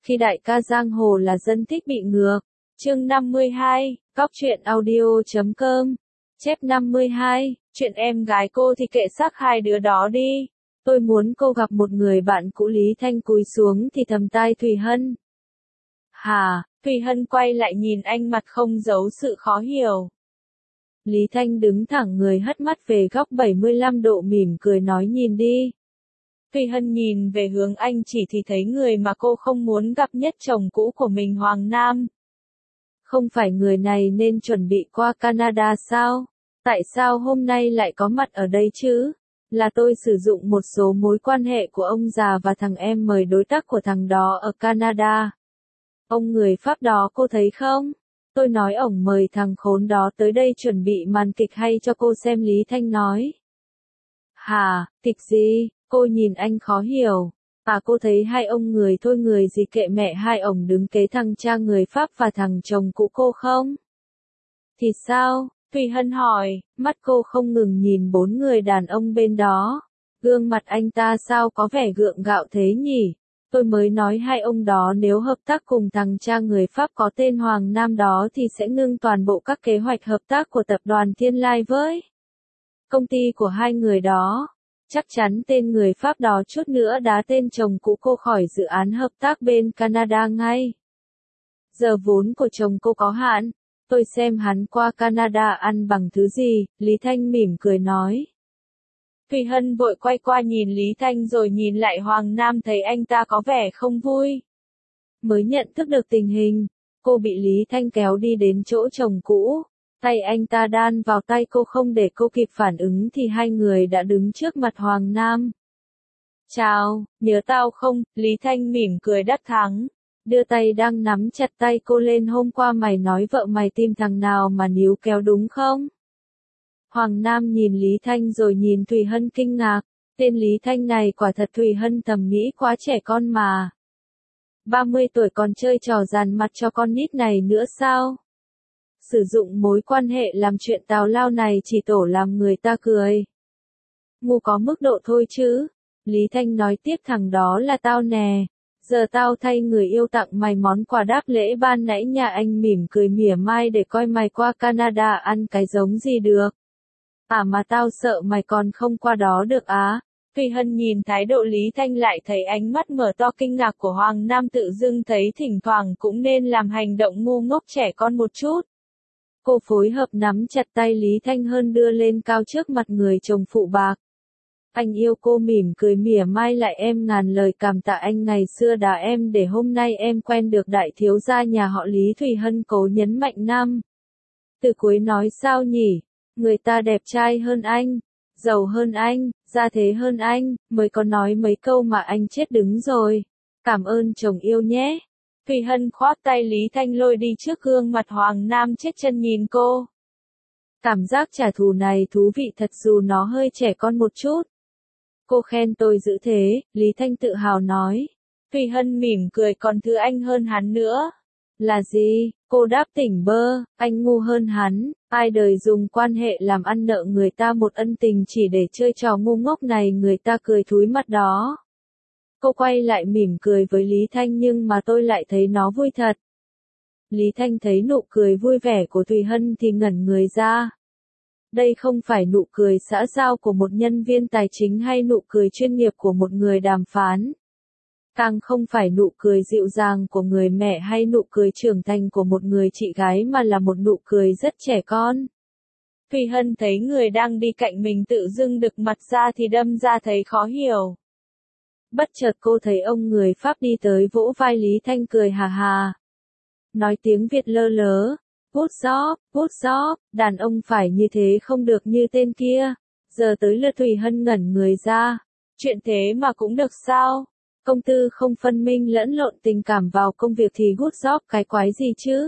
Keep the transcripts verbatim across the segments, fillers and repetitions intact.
Khi đại ca giang hồ là dân thích bị ngược. Chương năm mươi hai, Cóc truyện audio chấm com. Chép năm mươi hai, chuyện em gái cô thì kệ xác hai đứa đó đi. Tôi muốn cô gặp một người bạn cũ. Lý Thanh cúi xuống thì thầm tai Thùy Hân. Hà, Thùy Hân quay lại nhìn anh, mặt không giấu sự khó hiểu. Lý Thanh đứng thẳng người, hất mắt về góc bảy mươi lăm độ, mỉm cười nói nhìn đi. Thùy Hân nhìn về hướng anh chỉ thì thấy người mà cô không muốn gặp nhất, chồng cũ của mình Hoàng Nam. Không phải người này nên chuẩn bị qua Canada sao? Tại sao hôm nay lại có mặt ở đây chứ? Là tôi sử dụng một số mối quan hệ của ông già và thằng em mời đối tác của thằng đó ở Canada. Ông người Pháp đó cô thấy không? Tôi nói ổng mời thằng khốn đó tới đây chuẩn bị màn kịch hay cho cô xem, Lý Thanh nói. Hả, kịch gì? Cô nhìn anh khó hiểu. À, cô thấy hai ông người thôi, người gì kệ mẹ hai ổng đứng kế thằng cha người Pháp và thằng chồng cũ cô không? Thì sao? Thùy Hân hỏi, mắt cô không ngừng nhìn bốn người đàn ông bên đó. Gương mặt anh ta sao có vẻ gượng gạo thế nhỉ? Tôi mới nói hai ông đó nếu hợp tác cùng thằng cha người Pháp có tên Hoàng Nam đó thì sẽ ngưng toàn bộ các kế hoạch hợp tác của tập đoàn Thiên Lai với công ty của hai người đó. Chắc chắn tên người Pháp đó chút nữa đá tên chồng cũ cô khỏi dự án hợp tác bên Canada ngay. Giờ vốn của chồng cô có hạn, tôi xem hắn qua Canada ăn bằng thứ gì, Lý Thanh mỉm cười nói. Thùy Hân vội quay qua nhìn Lý Thanh rồi nhìn lại Hoàng Nam, thấy anh ta có vẻ không vui. Mới nhận thức được tình hình, cô bị Lý Thanh kéo đi đến chỗ chồng cũ. Tay anh ta đan vào tay cô, không để cô kịp phản ứng thì hai người đã đứng trước mặt Hoàng Nam. Chào, nhớ tao không? Lý Thanh mỉm cười đắc thắng. Đưa tay đang nắm chặt tay cô lên, hôm qua mày nói vợ mày tìm thằng nào mà níu kéo đúng không? Hoàng Nam nhìn Lý Thanh rồi nhìn Thùy Hân kinh ngạc. Tên Lý Thanh này quả thật, Thùy Hân thầm nghĩ, quá trẻ con mà. ba mươi tuổi còn chơi trò dàn mặt cho con nít này nữa sao? Sử dụng mối quan hệ làm chuyện tào lao này chỉ tổ làm người ta cười. Ngu có mức độ thôi chứ. Lý Thanh nói tiếp, thằng đó là tao nè. Giờ tao thay người yêu tặng mày món quà đáp lễ ban nãy. Nhà anh mỉm cười mỉa mai để coi mày qua Canada ăn cái giống gì được. À mà tao sợ mày còn không qua đó được á. Thùy Hân nhìn thái độ Lý Thanh lại thấy ánh mắt mở to kinh ngạc của Hoàng Nam, tự dưng thấy thỉnh thoảng cũng nên làm hành động ngu ngốc trẻ con một chút. Cô phối hợp nắm chặt tay Lý Thanh hơn, đưa lên cao trước mặt người chồng phụ bạc. Anh yêu cô, mỉm cười mỉa mai lại, em ngàn lời cảm tạ anh ngày xưa đá em để hôm nay em quen được đại thiếu gia nhà họ Lý. Thùy Hân cố nhấn mạnh năm. Từ cuối nói sao nhỉ? Người ta đẹp trai hơn anh, giàu hơn anh, gia thế hơn anh, mới có nói mấy câu mà anh chết đứng rồi. Cảm ơn chồng yêu nhé. Thùy Hân khoát tay Lý Thanh lôi đi trước gương mặt Hoàng Nam chết chân nhìn cô. Cảm giác trả thù này thú vị thật, dù nó hơi trẻ con một chút. Cô khen tôi dữ thế, Lý Thanh tự hào nói. Thùy Hân mỉm cười, còn thứ anh hơn hắn nữa. Là gì? Cô đáp tỉnh bơ, anh ngu hơn hắn. Ai đời dùng quan hệ làm ăn nợ người ta một ân tình chỉ để chơi trò ngu ngốc này, người ta cười thúi mặt đó. Cô quay lại mỉm cười với Lý Thanh, nhưng mà tôi lại thấy nó vui thật. Lý Thanh thấy nụ cười vui vẻ của Thùy Hân thì ngẩn người ra. Đây không phải nụ cười xã giao của một nhân viên tài chính hay nụ cười chuyên nghiệp của một người đàm phán. Càng không phải nụ cười dịu dàng của người mẹ hay nụ cười trưởng thành của một người chị gái, mà là một nụ cười rất trẻ con. Thùy Hân thấy người đang đi cạnh mình tự dưng đực mặt ra thì đâm ra thấy khó hiểu. Bất chợt cô thấy ông người Pháp đi tới vỗ vai Lý Thanh cười hà hà. Nói tiếng Việt lơ lớ. Good job, good job, đàn ông phải như thế không được như tên kia. Giờ tới lượt Thùy Hân ngẩn người ra. Chuyện thế mà cũng được sao? Công tư không phân minh lẫn lộn tình cảm vào công việc thì good job cái quái gì chứ?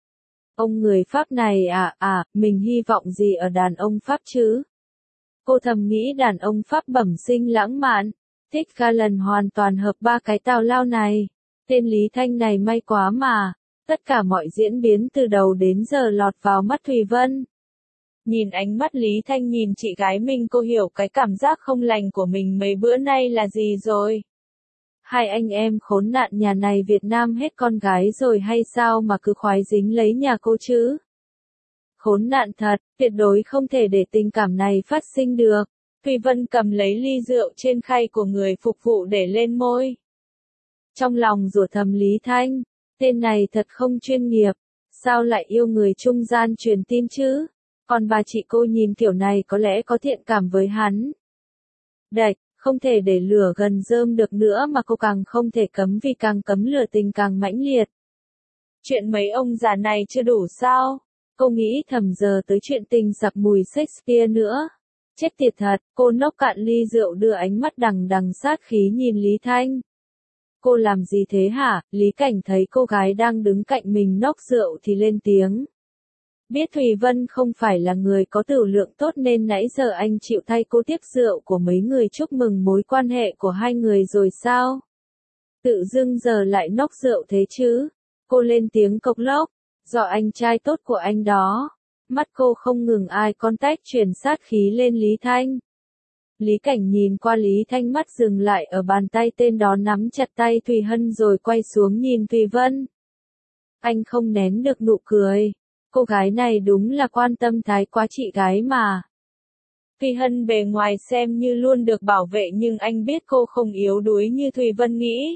Ông người Pháp này à à, mình hy vọng gì ở đàn ông Pháp chứ? Cô thầm nghĩ đàn ông Pháp bẩm sinh lãng mạn, thích ga lần hoàn toàn hợp ba cái tào lao này. Tên Lý Thanh này may quá mà. Tất cả mọi diễn biến từ đầu đến giờ lọt vào mắt Thùy Vân. Nhìn ánh mắt Lý Thanh nhìn chị gái mình, cô hiểu cái cảm giác không lành của mình mấy bữa nay là gì rồi. Hai anh em khốn nạn nhà này Việt Nam hết con gái rồi hay sao mà cứ khoái dính lấy nhà cô chứ? Khốn nạn thật, tuyệt đối không thể để tình cảm này phát sinh được. Thùy Vân cầm lấy ly rượu trên khay của người phục vụ để lên môi. Trong lòng rủa thầm Lý Thanh, tên này thật không chuyên nghiệp, sao lại yêu người trung gian truyền tin chứ? Còn bà chị cô nhìn kiểu này có lẽ có thiện cảm với hắn. Đạch, không thể để lửa gần rơm được nữa mà cô càng không thể cấm vì càng cấm lửa tình càng mãnh liệt. Chuyện mấy ông già này chưa đủ sao? Cô nghĩ thầm giờ tới chuyện tình giặc mùi Shakespeare nữa. Chết tiệt thật, cô nốc cạn ly rượu đưa ánh mắt đằng đằng sát khí nhìn Lý Thanh. Cô làm gì thế hả? Lý Cảnh thấy cô gái đang đứng cạnh mình nốc rượu thì lên tiếng. Biết Thùy Vân không phải là người có tửu lượng tốt nên nãy giờ anh chịu thay cô tiếp rượu của mấy người chúc mừng mối quan hệ của hai người rồi sao? Tự dưng giờ lại nốc rượu thế chứ? Cô lên tiếng cộc lốc. Do anh trai tốt của anh đó. Mắt cô không ngừng eye contact truyền sát khí lên Lý Thanh. Lý Cảnh nhìn qua Lý Thanh, mắt dừng lại ở bàn tay tên đó nắm chặt tay Thùy Hân rồi quay xuống nhìn Thùy Vân. Anh không nén được nụ cười. Cô gái này đúng là quan tâm thái quá chị gái mà. Thùy Hân bề ngoài xem như luôn được bảo vệ nhưng anh biết cô không yếu đuối như Thùy Vân nghĩ.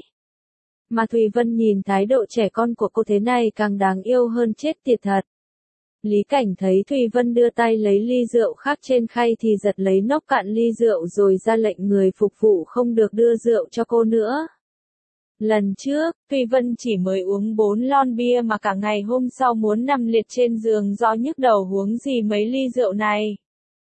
Mà Thùy Vân nhìn thái độ trẻ con của cô thế này càng đáng yêu hơn chết tiệt thật. Lý Cảnh thấy Thùy Vân đưa tay lấy ly rượu khác trên khay thì giật lấy nốc cạn ly rượu rồi ra lệnh người phục vụ không được đưa rượu cho cô nữa. Lần trước, Thùy Vân chỉ mới uống bốn lon bia mà cả ngày hôm sau muốn nằm liệt trên giường do nhức đầu huống gì mấy ly rượu này.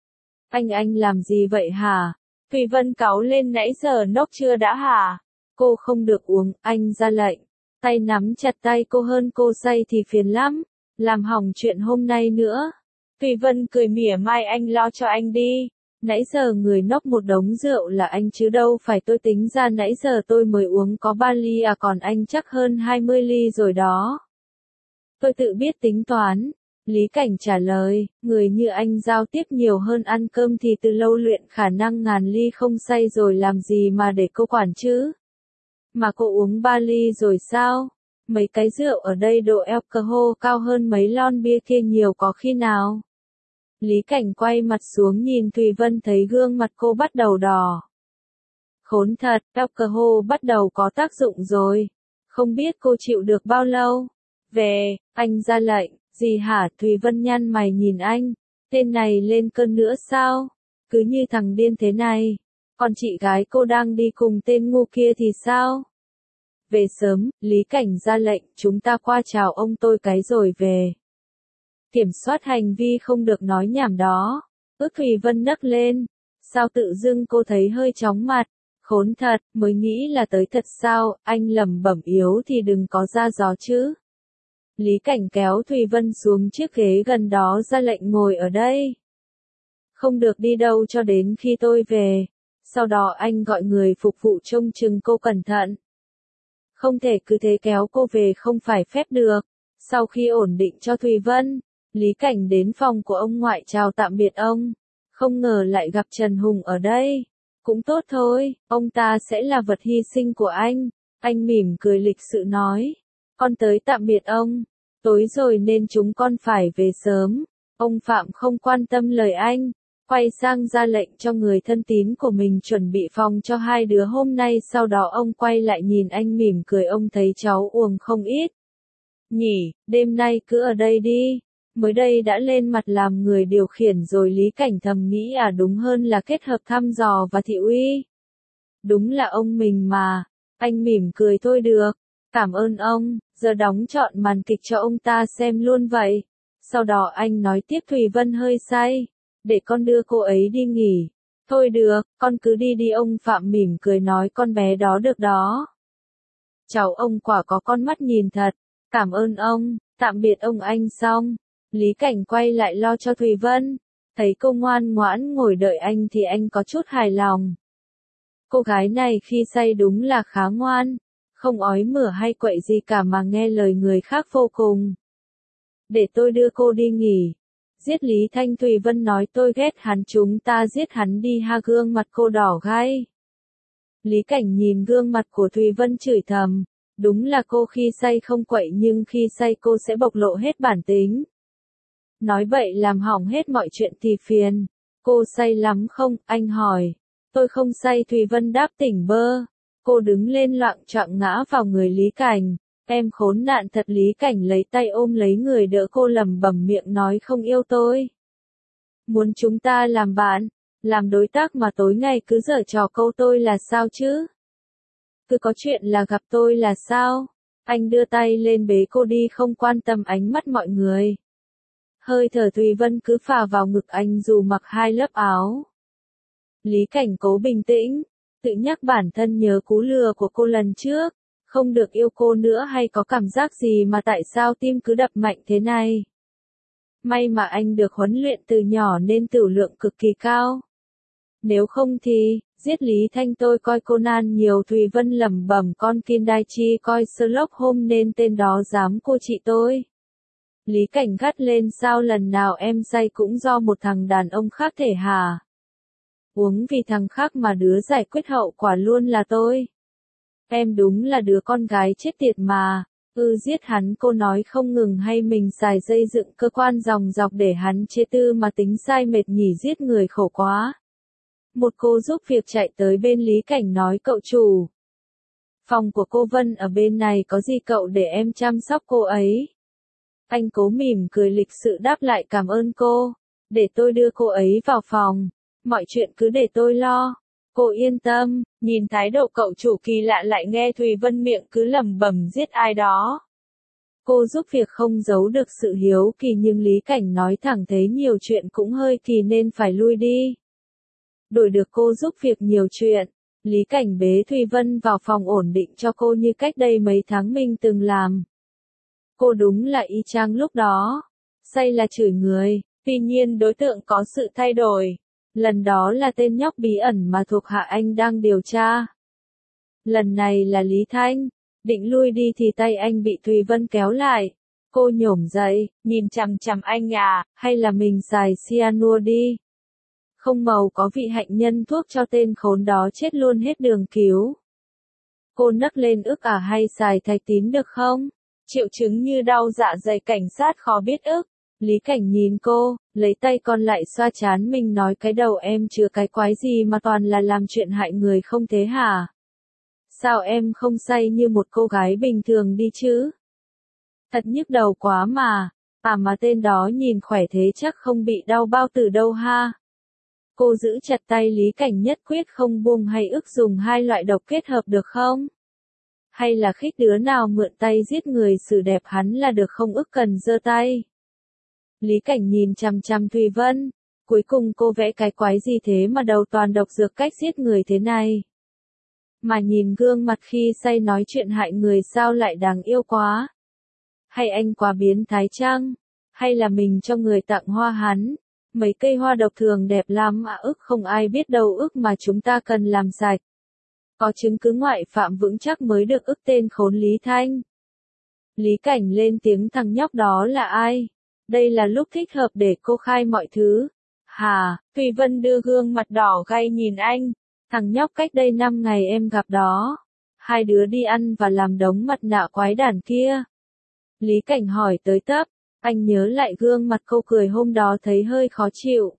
Anh anh làm gì vậy hả? Thùy Vân cáu lên, nãy giờ nốc chưa đã hả? Cô không được uống, anh ra lệnh. Tay nắm chặt tay cô hơn cô say thì phiền lắm. Làm hỏng chuyện hôm nay nữa. Thùy Vân cười mỉa mai, anh lo cho anh đi. Nãy giờ người nốc một đống rượu là anh chứ đâu phải tôi, tính ra nãy giờ tôi mới uống có ba ly à, còn anh chắc hơn hai mươi ly rồi đó. Tôi tự biết tính toán. Lý Cảnh trả lời, người như anh giao tiếp nhiều hơn ăn cơm thì từ lâu luyện khả năng ngàn ly không say rồi, làm gì mà để cô quản chứ. Mà cô uống ba ly rồi sao? Mấy cái rượu ở đây độ alcohol cao hơn mấy lon bia kia nhiều có khi nào. Lý Cảnh quay mặt xuống nhìn Thùy Vân thấy gương mặt cô bắt đầu đỏ. Khốn thật, alcohol bắt đầu có tác dụng rồi. Không biết cô chịu được bao lâu. Về, anh ra lệnh. Gì hả? Thùy Vân nhăn mày nhìn anh. Tên này lên cơn nữa sao? Cứ như thằng điên thế này. Còn chị gái cô đang đi cùng tên ngu kia thì sao? Về sớm, Lý Cảnh ra lệnh, chúng ta qua chào ông tôi cái rồi về. Kiểm soát hành vi không được nói nhảm đó. Ước Thùy Vân nấc lên. Sao tự dưng cô thấy hơi chóng mặt. Khốn thật, mới nghĩ là tới thật sao, anh lẩm bẩm, yếu thì đừng có ra gió chứ. Lý Cảnh kéo Thùy Vân xuống chiếc ghế gần đó ra lệnh, ngồi ở đây. Không được đi đâu cho đến khi tôi về. Sau đó anh gọi người phục vụ trông chừng cô cẩn thận. Không thể cứ thế kéo cô về không phải phép được. Sau khi ổn định cho Thùy Vân, Lý Cảnh đến phòng của ông ngoại chào tạm biệt ông. Không ngờ lại gặp Trần Hùng ở đây. Cũng tốt thôi, ông ta sẽ là vật hy sinh của anh. Anh mỉm cười lịch sự nói. Con tới tạm biệt ông. Tối rồi nên chúng con phải về sớm. Ông Phạm không quan tâm lời anh. Quay sang ra lệnh cho người thân tín của mình chuẩn bị phòng cho hai đứa hôm nay. Sau đó ông quay lại nhìn anh mỉm cười, ông thấy cháu uống không ít. Nhỉ, đêm nay cứ ở đây đi. Mới đây đã lên mặt làm người điều khiển rồi. Lý Cảnh thầm nghĩ à, đúng hơn là kết hợp thăm dò và thị uy. Đúng là ông mình mà. Anh mỉm cười, thôi được. Cảm ơn ông, giờ đóng trọn màn kịch cho ông ta xem luôn vậy. Sau đó anh nói tiếp, Thùy Vân hơi say. Để con đưa cô ấy đi nghỉ. Thôi được, con cứ đi đi, ông Phạm mỉm cười nói, con bé đó được đó. Cháu ông quả có con mắt nhìn thật. Cảm ơn ông, tạm biệt ông anh xong. Lý Cảnh quay lại lo cho Thùy Vân. Thấy cô ngoan ngoãn ngồi đợi anh thì anh có chút hài lòng. Cô gái này khi say đúng là khá ngoan. Không ói mửa hay quậy gì cả mà nghe lời người khác vô cùng. Để tôi đưa cô đi nghỉ. Giết Lý Thanh, Thùy Vân nói, tôi ghét hắn, chúng ta giết hắn đi ha. Gương mặt cô đỏ gay. Lý Cảnh nhìn gương mặt của Thùy Vân chửi thầm. Đúng là cô khi say không quậy nhưng khi say cô sẽ bộc lộ hết bản tính. Nói bậy làm hỏng hết mọi chuyện thì phiền. Cô say lắm không? Anh hỏi. Tôi không say, Thùy Vân đáp tỉnh bơ. Cô đứng lên loạng choạng ngã vào người Lý Cảnh. Em khốn nạn thật. Lý Cảnh lấy tay ôm lấy người đỡ cô, lẩm bẩm miệng nói không yêu tôi. Muốn chúng ta làm bạn, làm đối tác mà tối ngày cứ giở trò câu tôi là sao chứ? Cứ có chuyện là gặp tôi là sao? Anh đưa tay lên bế cô đi, không quan tâm ánh mắt mọi người. Hơi thở Thùy Vân cứ phả vào ngực anh dù mặc hai lớp áo. Lý Cảnh cố bình tĩnh, tự nhắc bản thân nhớ cú lừa của cô lần trước, không được yêu cô nữa hay có cảm giác gì mà tại sao tim cứ đập mạnh thế này. May mà anh được huấn luyện từ nhỏ nên tửu lượng cực kỳ cao. Nếu không thì, giết Lý Thanh tôi coi Conan nhiều. Thùy Vân lẩm bẩm con Kindaichi coi Sherlock Holmes nên tên đó dám cô chị tôi. Lý Cảnh gắt lên sao lần nào em say cũng do một thằng đàn ông khác thể hả? Uống vì thằng khác mà đứa giải quyết hậu quả luôn là tôi. Em đúng là đứa con gái chết tiệt mà. Ừ giết hắn, cô nói không ngừng, hay mình xài dây dựng cơ quan dòng dọc để hắn chế tư mà tính sai mệt nhỉ, giết người khổ quá. Một cô giúp việc chạy tới bên Lý Cảnh nói cậu chủ. Phòng của cô Vân ở bên này, có gì cậu để em chăm sóc cô ấy. Anh cố mỉm cười lịch sự đáp lại cảm ơn cô. Để tôi đưa cô ấy vào phòng. Mọi chuyện cứ để tôi lo. Cô yên tâm. Nhìn thái độ cậu chủ kỳ lạ lại nghe Thùy Vân miệng cứ lẩm bẩm giết ai đó. Cô giúp việc không giấu được sự hiếu kỳ nhưng Lý Cảnh nói thẳng thấy nhiều chuyện cũng hơi kỳ nên phải lui đi. Đổi được cô giúp việc nhiều chuyện. Lý Cảnh bế Thùy Vân vào phòng ổn định cho cô như cách đây mấy tháng mình từng làm. Cô đúng là y chang lúc đó. Say là chửi người, tuy nhiên đối tượng có sự thay đổi. Lần đó là tên nhóc bí ẩn mà thuộc hạ anh đang điều tra. Lần này là Lý Thanh. Định lui đi thì tay anh bị Thùy Vân kéo lại. Cô nhổm dậy, nhìn chằm chằm anh à, hay là mình xài cyanua đi. Không màu có vị hạnh nhân thuốc cho tên khốn đó chết luôn hết đường cứu. Cô nấc lên ức à, hay xài thạch tín được không? Triệu chứng như đau dạ dày cảnh sát khó biết ức. Lý Cảnh nhìn cô, lấy tay còn lại xoa trán mình nói cái đầu em chứa cái quái gì mà toàn là làm chuyện hại người không thế hả? Sao em không say như một cô gái bình thường đi chứ? Thật nhức đầu quá mà. À mà tên đó nhìn khỏe thế chắc không bị đau bao tử đâu ha. Cô giữ chặt tay Lý Cảnh nhất quyết không buông, hay ức dùng hai loại độc kết hợp được không? Hay là khích đứa nào mượn tay giết người xử đẹp hắn là được không, ức cần giơ tay. Lý Cảnh nhìn chằm chằm Thùy Vân. Cuối cùng cô vẽ cái quái gì thế mà đầu toàn độc dược cách giết người thế này? Mà nhìn gương mặt khi say nói chuyện hại người sao lại đáng yêu quá? Hay anh quá biến thái chăng? Hay là mình cho người tặng hoa hắn? Mấy cây hoa độc thường đẹp lắm à, ức không ai biết đâu, ức mà chúng ta cần làm sạch. Có chứng cứ ngoại phạm vững chắc mới được, ức tên khốn Lý Thanh. Lý Cảnh lên tiếng thằng nhóc đó là ai? Đây là lúc thích hợp để cô khai mọi thứ. Hà, Thùy Vân đưa gương mặt đỏ gay nhìn anh. Thằng nhóc cách đây năm ngày em gặp đó. Hai đứa đi ăn và làm đống mặt nạ quái đản kia. Lý Cảnh hỏi tới tấp. Anh nhớ lại gương mặt cô cười hôm đó thấy hơi khó chịu.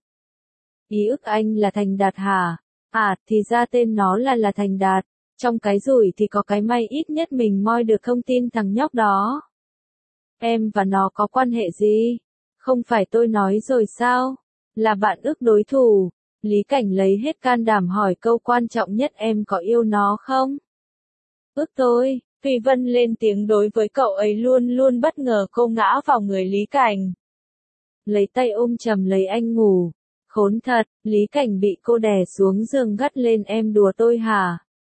Ý ức anh là Thành Đạt hả? À, thì ra tên nó là là Thành Đạt. Trong cái rủi thì có cái may, ít nhất mình moi được thông tin thằng nhóc đó. Em và nó có quan hệ gì? Không phải tôi nói rồi sao? Là bạn ức đối thủ. Lý Cảnh lấy hết can đảm hỏi câu quan trọng nhất, em có yêu nó không? Ức tôi. Thùy Vân lên tiếng đối với cậu ấy luôn luôn bất ngờ cô ngã vào người Lý Cảnh. Lấy tay ôm chầm lấy anh ngủ. Khốn thật, Lý Cảnh bị cô đè xuống giường gắt lên, em đùa tôi hả?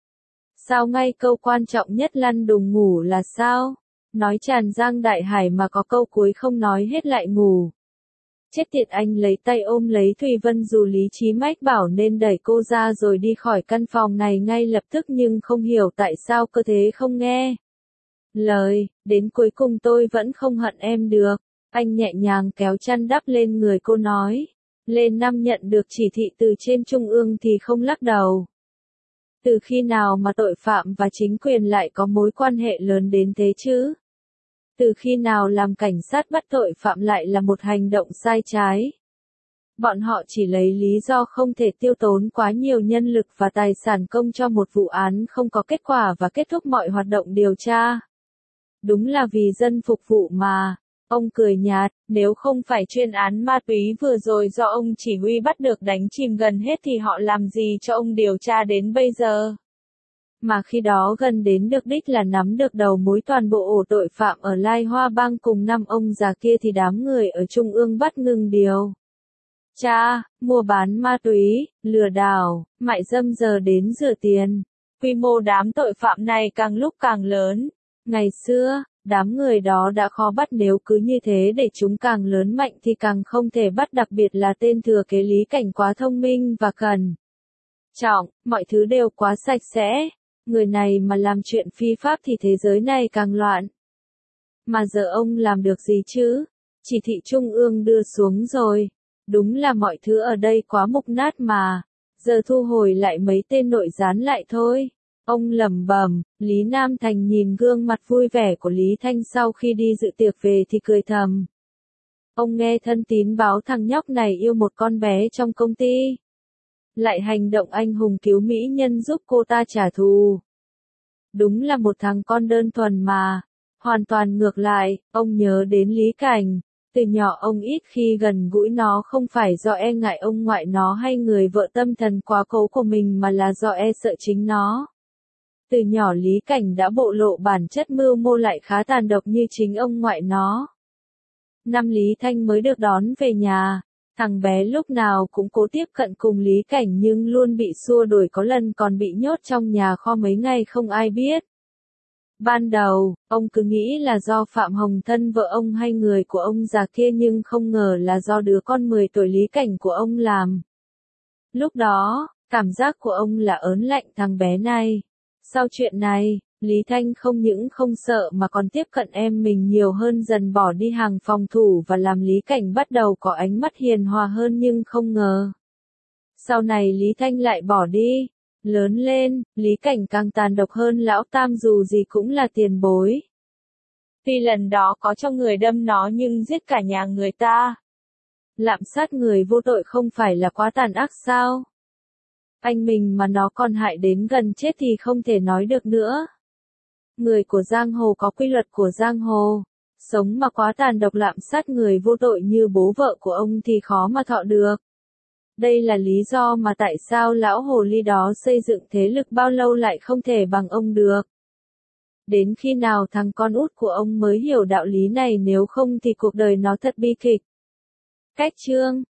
Sao ngay câu quan trọng nhất lăn đùng ngủ là sao? Nói tràn giang đại hải mà có câu cuối không nói hết lại ngủ. Chết tiệt, anh lấy tay ôm lấy Thùy Vân dù lý trí mách bảo nên đẩy cô ra rồi đi khỏi căn phòng này ngay lập tức, nhưng không hiểu tại sao cơ thế không nghe lời, đến cuối cùng tôi vẫn không hận em được. Anh nhẹ nhàng kéo chăn đắp lên người cô nói. Lên năm nhận được chỉ thị từ trên trung ương thì không lắc đầu. Từ khi nào mà tội phạm và chính quyền lại có mối quan hệ lớn đến thế chứ? Từ khi nào làm cảnh sát bắt tội phạm lại là một hành động sai trái? Bọn họ chỉ lấy lý do không thể tiêu tốn quá nhiều nhân lực và tài sản công cho một vụ án không có kết quả và kết thúc mọi hoạt động điều tra. Đúng là vì dân phục vụ mà. Ông cười nhạt, nếu không phải chuyên án ma túy vừa rồi do ông chỉ huy bắt được đánh chìm gần hết thì họ làm gì cho ông điều tra đến bây giờ? Mà khi đó gần đến được đích là nắm được đầu mối toàn bộ ổ tội phạm ở Lai Hoa Bang cùng năm ông già kia thì đám người ở Trung ương bắt ngừng điều tra, mua bán ma túy, lừa đảo, mại dâm giờ đến rửa tiền. Quy mô đám tội phạm này càng lúc càng lớn. Ngày xưa, đám người đó đã khó bắt, nếu cứ như thế để chúng càng lớn mạnh thì càng không thể bắt, đặc biệt là tên thừa kế Lý Cảnh quá thông minh và cẩn trọng, mọi thứ đều quá sạch sẽ. Người này mà làm chuyện phi pháp thì thế giới này càng loạn. Mà giờ ông làm được gì chứ? Chỉ thị Trung ương đưa xuống rồi. Đúng là mọi thứ ở đây quá mục nát mà. Giờ thu hồi lại mấy tên nội gián lại thôi. Ông lẩm bẩm. Lý Nam Thành nhìn gương mặt vui vẻ của Lý Thanh sau khi đi dự tiệc về thì cười thầm. Ông nghe thân tín báo thằng nhóc này yêu một con bé trong công ty. Lại hành động anh hùng cứu mỹ nhân giúp cô ta trả thù. Đúng là một thằng con đơn thuần mà. Hoàn toàn ngược lại, ông nhớ đến Lý Cảnh. Từ nhỏ ông ít khi gần gũi nó, không phải do e ngại ông ngoại nó hay người vợ tâm thần quá cố của mình mà là do e sợ chính nó. Từ nhỏ Lý Cảnh đã bộc lộ bản chất mưu mô lại khá tàn độc như chính ông ngoại nó. Năm Lý Thanh mới được đón về nhà, thằng bé lúc nào cũng cố tiếp cận cùng Lý Cảnh nhưng luôn bị xua đuổi, có lần còn bị nhốt trong nhà kho mấy ngày không ai biết. Ban đầu, ông cứ nghĩ là do Phạm Hồng Thân vợ ông hay người của ông già kia, nhưng không ngờ là do đứa con mười tuổi Lý Cảnh của ông làm. Lúc đó, cảm giác của ông là ớn lạnh thằng bé này. Sau chuyện này, Lý Thanh không những không sợ mà còn tiếp cận em mình nhiều hơn, dần bỏ đi hàng phòng thủ và làm Lý Cảnh bắt đầu có ánh mắt hiền hòa hơn, nhưng không ngờ. Sau này Lý Thanh lại bỏ đi. Lớn lên, Lý Cảnh càng tàn độc hơn lão Tam, dù gì cũng là tiền bối. Tuy lần đó có cho người đâm nó nhưng giết cả nhà người ta. Lạm sát người vô tội không phải là quá tàn ác sao? Anh mình mà nó còn hại đến gần chết thì không thể nói được nữa. Người của giang hồ có quy luật của giang hồ. Sống mà quá tàn độc lạm sát người vô tội như bố vợ của ông thì khó mà thọ được. Đây là lý do mà tại sao lão hồ ly đó xây dựng thế lực bao lâu lại không thể bằng ông được. Đến khi nào thằng con út của ông mới hiểu đạo lý này, nếu không thì cuộc đời nó thật bi kịch. Cách chương